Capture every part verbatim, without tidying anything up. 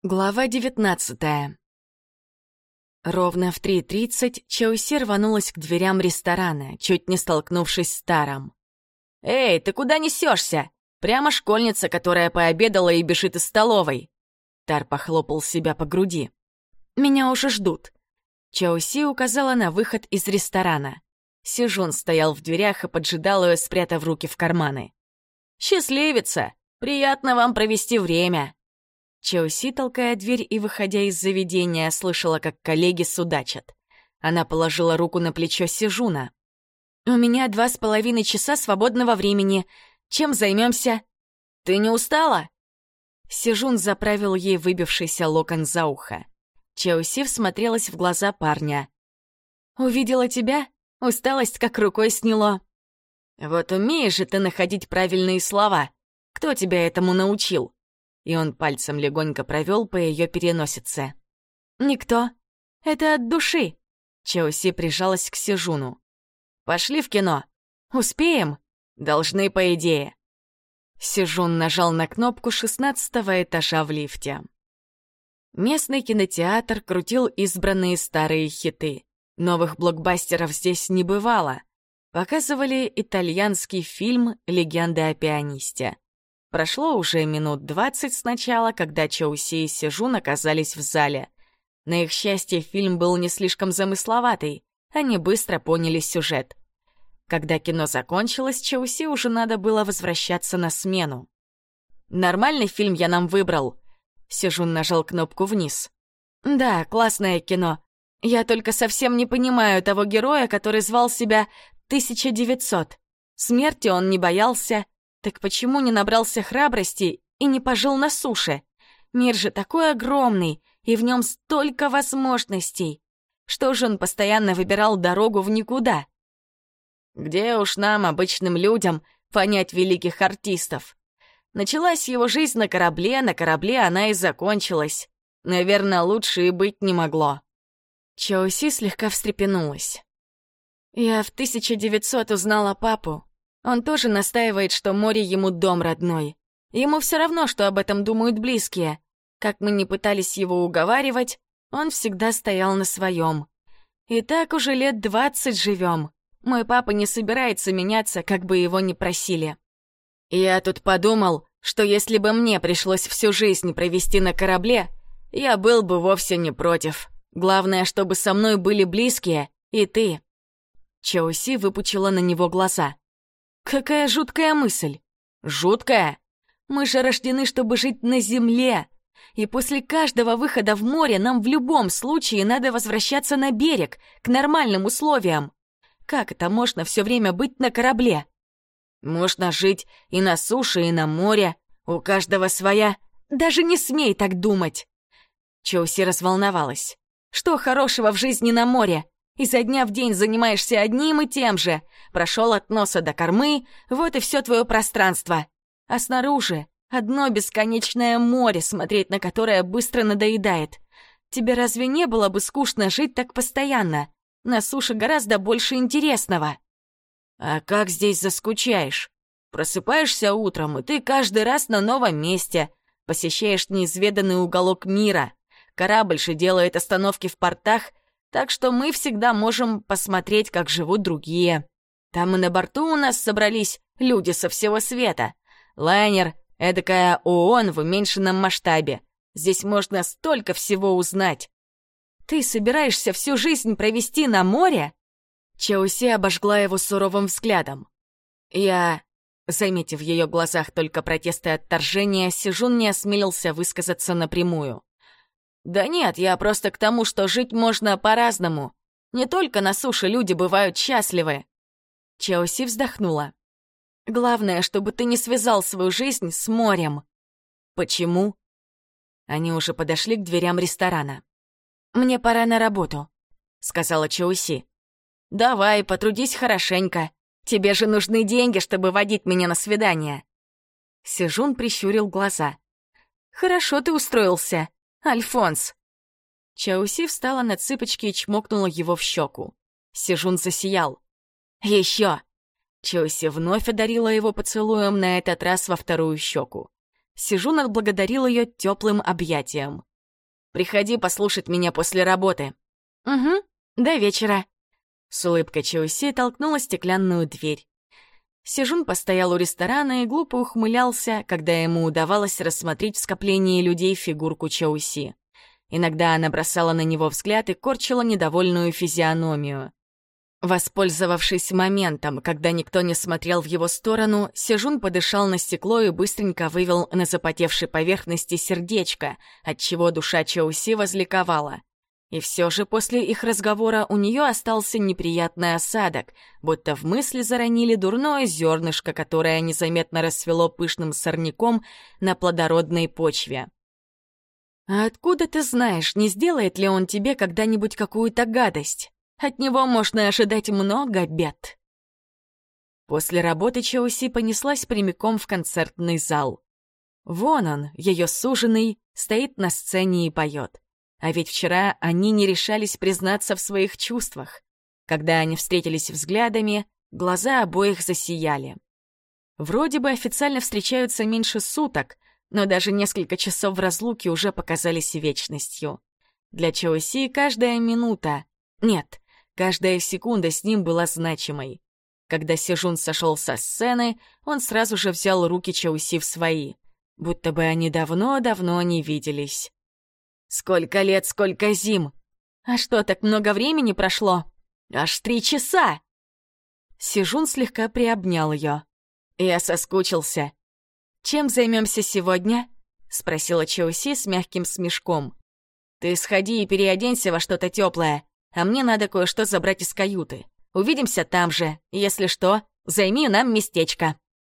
Глава девятнадцатая. Ровно в три тридцать Чауси рванулась к дверям ресторана, чуть не столкнувшись с Таром. «Эй, ты куда несешься? Прямо школьница, которая пообедала и бежит из столовой!» Тар похлопал себя по груди. «Меня уже ждут». Чауси указала на выход из ресторана. Сижун стоял в дверях и поджидал ее, спрятав руки в карманы. «Счастливица! Приятно вам провести время!» Чауси, толкая дверь и выходя из заведения, слышала, как коллеги судачат. Она положила руку на плечо Сижуна. «У меня два с половиной часа свободного времени. Чем займемся? Ты не устала?» Сижун заправил ей выбившийся локон за ухо. Чауси всмотрелась в глаза парня. «Увидела тебя? Усталость как рукой сняло». «Вот умеешь же ты находить правильные слова. Кто тебя этому научил?» И он пальцем легонько провел по ее переносице. «Никто. Это от души». Чауси прижалась к Сижуну. «Пошли в кино. Успеем? Должны, по идее». Сижун нажал на кнопку шестнадцатого этажа в лифте. Местный кинотеатр крутил избранные старые хиты. Новых блокбастеров здесь не бывало. Показывали итальянский фильм «Легенда о пианисте». Прошло уже минут двадцать с начала, когда Чауси и Сижун оказались в зале. На их счастье, фильм был не слишком замысловатый, они быстро поняли сюжет. Когда кино закончилось, Чауси уже надо было возвращаться на смену. «Нормальный фильм я нам выбрал», — Сижун нажал кнопку вниз. «Да, классное кино. Я только совсем не понимаю того героя, который звал себя тысяча девятьсот. Смерти он не боялся. Так почему не набрался храбрости и не пожил на суше? Мир же такой огромный, и в нем столько возможностей. Что же он постоянно выбирал дорогу в никуда? Где уж нам, обычным людям, понять великих артистов? Началась его жизнь на корабле, на корабле она и закончилась. Наверное, лучше и быть не могло». Чауси слегка встрепенулась. «Я в тысяча девятьсот узнала папу. Он тоже настаивает, что море ему дом родной. Ему все равно, что об этом думают близкие. Как мы ни пытались его уговаривать, он всегда стоял на своем. И так уже лет двадцать живем. Мой папа не собирается меняться, как бы его ни просили. Я тут подумал, что если бы мне пришлось всю жизнь провести на корабле, я был бы вовсе не против. Главное, чтобы со мной были близкие и ты». Чауси выпучила на него глаза. «Какая жуткая мысль!» «Жуткая? Мы же рождены, чтобы жить на земле. И после каждого выхода в море нам в любом случае надо возвращаться на берег, к нормальным условиям. Как это можно все время быть на корабле? Можно жить и на суше, и на море. У каждого своя. Даже не смей так думать!» Чауси разволновалась. «Что хорошего в жизни на море? Изо дня в день занимаешься одним и тем же. Прошел от носа до кормы, вот и все твое пространство. А снаружи одно бесконечное море, смотреть на которое быстро надоедает. Тебе разве не было бы скучно жить так постоянно? На суше гораздо больше интересного». «А как здесь заскучаешь? Просыпаешься утром, и ты каждый раз на новом месте. Посещаешь неизведанный уголок мира. Корабль же делает остановки в портах, так что мы всегда можем посмотреть, как живут другие. Там и на борту у нас собрались люди со всего света. Лайнер — эдакая ООН в уменьшенном масштабе. Здесь можно столько всего узнать». «Ты собираешься всю жизнь провести на море?» Чауси обожгла его суровым взглядом. «Я...» Заметив в ее глазах только протесты и отторжения, Сижун не осмелился высказаться напрямую. «Да нет, я просто к тому, что жить можно по-разному. Не только на суше люди бывают счастливы». Чауси вздохнула. «Главное, чтобы ты не связал свою жизнь с морем». «Почему?» Они уже подошли к дверям ресторана. «Мне пора на работу», — сказала Чауси. «Давай, потрудись хорошенько. Тебе же нужны деньги, чтобы водить меня на свидание». Сижун прищурил глаза. «Хорошо ты устроился, Альфонс!» Чауси встала на цыпочки и чмокнула его в щеку. Сижун засиял. «Еще!» Чауси вновь одарила его поцелуем, на этот раз во вторую щеку. Сижун отблагодарил ее теплым объятием. Приходи послушать меня после работы». «Угу, до вечера». С улыбкой Чоуси толкнула стеклянную дверь. Сежун постоял у ресторана и глупо ухмылялся, когда ему удавалось рассмотреть в скоплении людей фигурку Чоуси. Иногда она бросала на него взгляд и корчила недовольную физиономию. Воспользовавшись моментом, когда никто не смотрел в его сторону, Сежун подышал на стекло и быстренько вывел на запотевшей поверхности сердечко, отчего душа Чоуси возликовала. И все же после их разговора у нее остался неприятный осадок, будто в мысли заронили дурное зернышко, которое незаметно расцвело пышным сорняком на плодородной почве. «А откуда ты знаешь, не сделает ли он тебе когда-нибудь какую-то гадость? От него можно ожидать много бед». После работы Чоуси понеслась прямиком в концертный зал. Вон он, ее суженый, стоит на сцене и поет. А ведь вчера они не решались признаться в своих чувствах. Когда они встретились взглядами, глаза обоих засияли. Вроде бы официально встречаются меньше суток, но даже несколько часов в разлуке уже показались вечностью. Для Чоуси каждая минута, нет, каждая секунда с ним была значимой. Когда Сежун сошел со сцены, он сразу же взял руки Чоуси в свои, будто бы они давно-давно не виделись. «Сколько лет, сколько зим! А что, так много времени прошло? Аж три часа!» Сежун слегка приобнял ее. «Я соскучился». «Чем займемся сегодня?» — спросила Чоуси с мягким смешком. «Ты сходи и переоденься во что-то теплое, а мне надо кое-что забрать из каюты. Увидимся там же. Если что, займи нам местечко».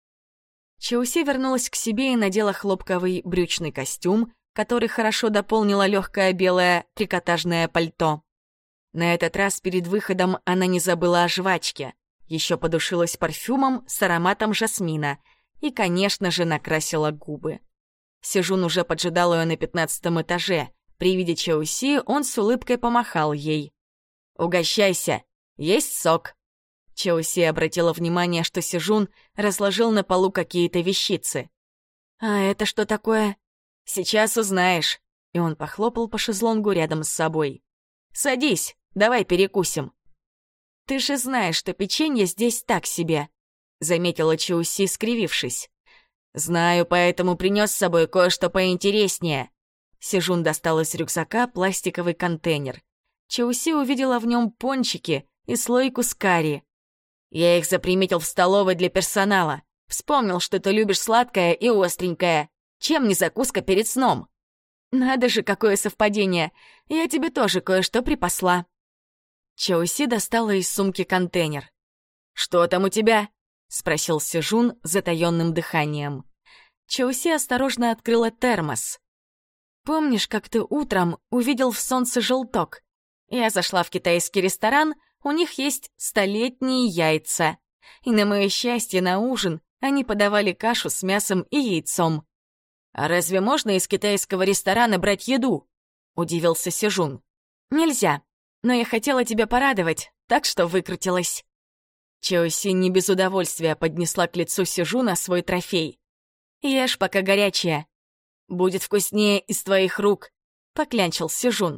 Чоуси вернулась к себе и надела хлопковый брючный костюм, который хорошо дополнило легкое белое трикотажное пальто. На этот раз перед выходом она не забыла о жвачке, еще подушилась парфюмом с ароматом жасмина и, конечно же, накрасила губы. Сежун уже поджидал ее на пятнадцатом этаже. При виде Чоуси он с улыбкой помахал ей. «Угощайся, есть сок». Чоуси обратила внимание, что Сежун разложил на полу какие-то вещицы. «А это что такое?» «Сейчас узнаешь», и он похлопал по шезлонгу рядом с собой. «Садись, давай перекусим». «Ты же знаешь, что печенье здесь так себе», — заметила Чоуси, скривившись. «Знаю, поэтому принес с собой кое-что поинтереснее». Сежун достал из рюкзака пластиковый контейнер. Чоуси увидела в нем пончики и слойку с карри. «Я их заприметил в столовой для персонала. Вспомнил, что ты любишь сладкое и остренькое. Чем не закуска перед сном?» «Надо же, какое совпадение! Я тебе тоже кое-что припасла». Чоуси достала из сумки контейнер. «Что там у тебя?» — спросил Сежун с затаённым дыханием. Чоуси осторожно открыла термос. «Помнишь, как ты утром увидел в солнце желток? Я зашла в китайский ресторан, у них есть столетние яйца. И на мое счастье, на ужин они подавали кашу с мясом и яйцом». «А разве можно из китайского ресторана брать еду?» — удивился Сежун. «Нельзя, но я хотела тебя порадовать, так что выкрутилась». Чоуси не без удовольствия поднесла к лицу Сежуна свой трофей. «Ешь, пока горячая. Будет вкуснее из твоих рук», — поклянчил Сежун.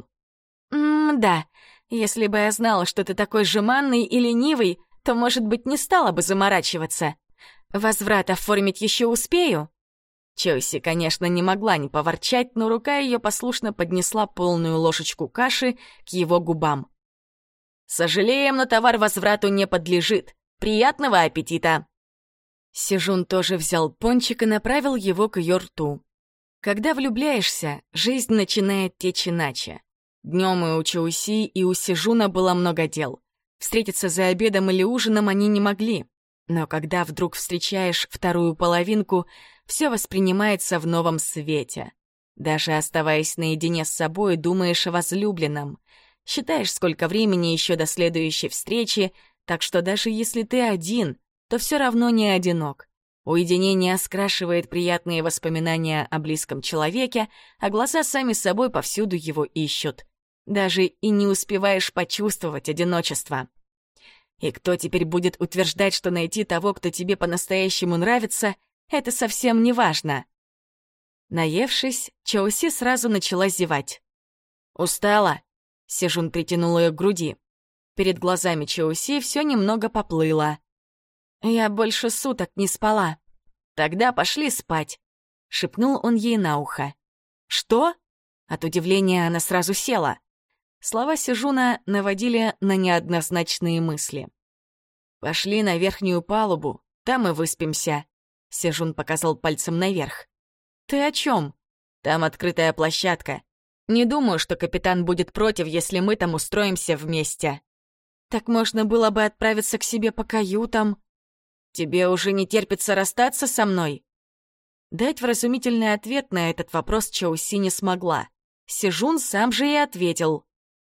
«М-да, если бы я знала, что ты такой жеманный и ленивый, то, может быть, не стала бы заморачиваться. Возврат оформить еще успею?» Чоуси, конечно, не могла не поворчать, но рука ее послушно поднесла полную ложечку каши к его губам. «Сожалеем, но товар возврату не подлежит. Приятного аппетита!» Сежун тоже взял пончик и направил его к ее рту. Когда влюбляешься, жизнь начинает течь иначе. Днем и у Чоуси, и у Сежуна было много дел. Встретиться за обедом или ужином они не могли. Но когда вдруг встречаешь вторую половинку, все воспринимается в новом свете. Даже оставаясь наедине с собой, думаешь о возлюбленном. Считаешь, сколько времени еще до следующей встречи, так что даже если ты один, то все равно не одинок. Уединение скрашивает приятные воспоминания о близком человеке, а глаза сами собой повсюду его ищут. Даже и не успеваешь почувствовать одиночество. И кто теперь будет утверждать, что найти того, кто тебе по-настоящему нравится, это совсем не важно? Наевшись, Чоуси сразу начала зевать. «Устала?» Сежун притянул ее к груди. Перед глазами Чоуси все немного поплыло. «Я больше суток не спала». «Тогда пошли спать», — шепнул он ей на ухо. «Что?» От удивления она сразу села. Слова Сежуна наводили на неоднозначные мысли. «Пошли на верхнюю палубу, там и выспимся», — Сежун показал пальцем наверх. «Ты о чем? Там открытая площадка. Не думаю, что капитан будет против, если мы там устроимся вместе». «Так можно было бы отправиться к себе по каютам». «Тебе уже не терпится расстаться со мной?» Дать вразумительный ответ на этот вопрос Чоуси не смогла. Сежун сам же и ответил.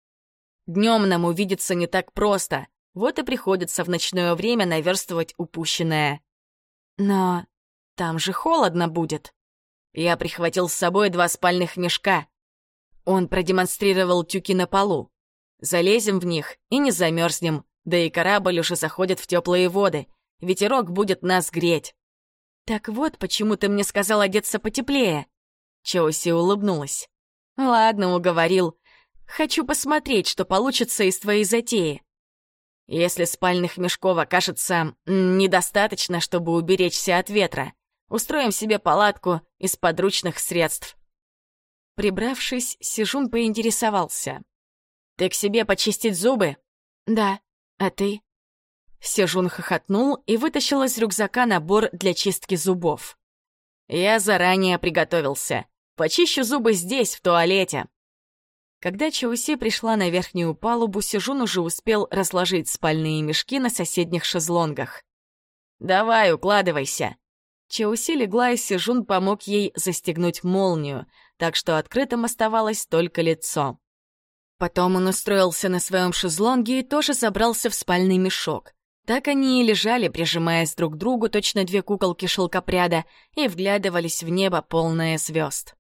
«Днем нам увидеться не так просто, вот и приходится в ночное время наверстывать упущенное». «Но там же холодно будет». Я прихватил с собой два спальных мешка. Он продемонстрировал тюки на полу. Залезем в них и не замерзнем, да и корабль уже заходит в теплые воды. Ветерок будет нас греть. «Так вот, почему ты мне сказал одеться потеплее?» Чоуси улыбнулась. «Ладно, уговорил. Хочу посмотреть, что получится из твоей затеи. Если спальных мешков окажется недостаточно, чтобы уберечься от ветра, устроим себе палатку из подручных средств». Прибравшись, Сежун поинтересовался. «Ты к себе почистить зубы?» «Да. А ты?» Сежун хохотнул и вытащил из рюкзака набор для чистки зубов. «Я заранее приготовился. Почищу зубы здесь, в туалете». Когда Чоуси пришла на верхнюю палубу, Сежун уже успел разложить спальные мешки на соседних шезлонгах. «Давай, укладывайся». Чоуси легла, и Сежун помог ей застегнуть молнию, так что открытым оставалось только лицо. Потом он устроился на своем шезлонге и тоже забрался в спальный мешок. Так они и лежали, прижимаясь друг к другу, точно две куколки шелкопряда, и вглядывались в небо, полное звезд.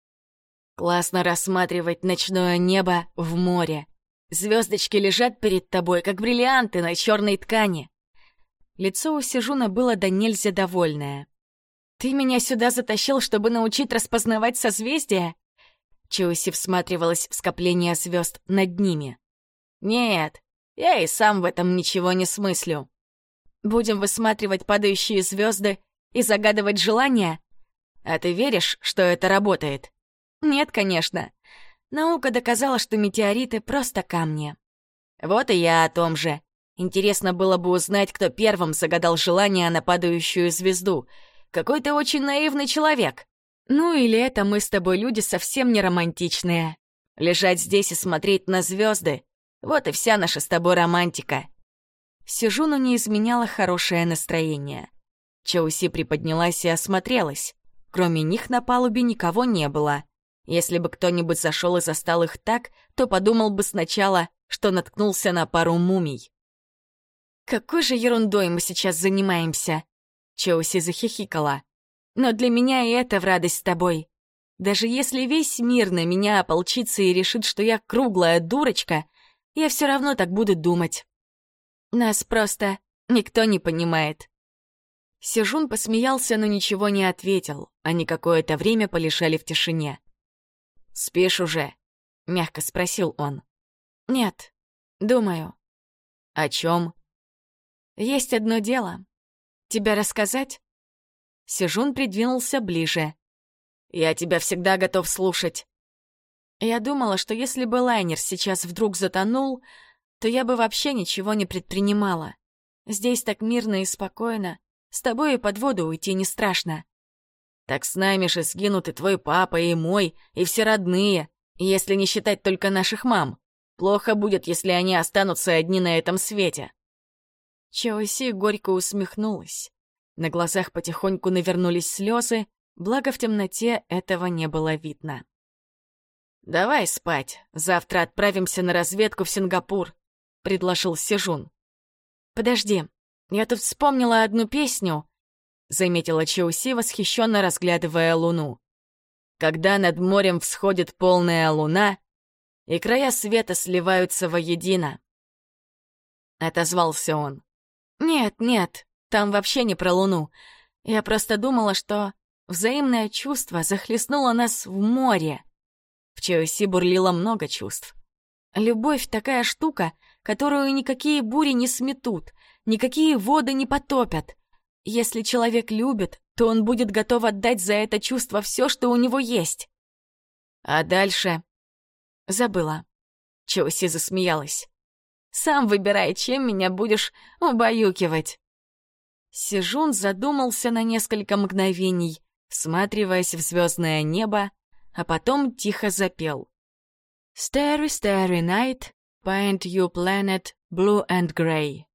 Классно рассматривать ночное небо в море. Звездочки лежат перед тобой, как бриллианты на черной ткани. Лицо у Сежуна было до нельзя довольное. «Ты меня сюда затащил, чтобы научить распознавать созвездия?» Чоуси всматривалась в скопление звезд над ними. «Нет, я и сам в этом ничего не смыслю. Будем высматривать падающие звезды и загадывать желания? А ты веришь, что это работает?» «Нет, конечно. Наука доказала, что метеориты — просто камни». «Вот и я о том же. Интересно было бы узнать, кто первым загадал желание на падающую звезду. Какой ты очень наивный человек». «Ну или это мы с тобой люди совсем не романтичные. Лежать здесь и смотреть на звезды — вот и вся наша с тобой романтика». Сежуну не изменяло хорошее настроение. Чоуси приподнялась и осмотрелась. Кроме них на палубе никого не было. Если бы кто-нибудь зашел и застал их так, то подумал бы сначала, что наткнулся на пару мумий. «Какой же ерундой мы сейчас занимаемся?» Чоуси захихикала. «Но для меня и это в радость с тобой. Даже если весь мир на меня ополчится и решит, что я круглая дурочка, я все равно так буду думать. Нас просто никто не понимает». Сежун посмеялся, но ничего не ответил. Они какое-то время полежали в тишине. «Спишь уже?» — мягко спросил он. «Нет, думаю». «О чем?» «Есть одно дело. Тебя рассказать?» Сежун придвинулся ближе. «Я тебя всегда готов слушать». Я думала, что если бы лайнер сейчас вдруг затонул, то я бы вообще ничего не предпринимала. Здесь так мирно и спокойно. С тобой и под воду уйти не страшно. Так с нами же сгинут и твой папа, и мой, и все родные, если не считать только наших мам. Плохо будет, если они останутся одни на этом свете». Чоуси горько усмехнулась. На глазах потихоньку навернулись слезы, благо в темноте этого не было видно. «Давай спать, завтра отправимся на разведку в Сингапур», — предложил Сежун. «Подожди, я тут вспомнила одну песню», — заметила Чоуси, восхищенно разглядывая луну. «Когда над морем всходит полная луна, и края света сливаются воедино», — отозвался он. «Нет, нет, там вообще не про луну. Я просто думала, что взаимное чувство захлестнуло нас в море. В Чоуси бурлило много чувств. Любовь — такая штука, которую никакие бури не сметут, никакие воды не потопят. Если человек любит, то он будет готов отдать за это чувство все, что у него есть. А дальше... Забыла. Чоуси засмеялась. «Сам выбирай, чем меня будешь убаюкивать». Сежун задумался на несколько мгновений, всматриваясь в звездное небо, а потом тихо запел. «Starry, starry night, paint your planet blue and gray».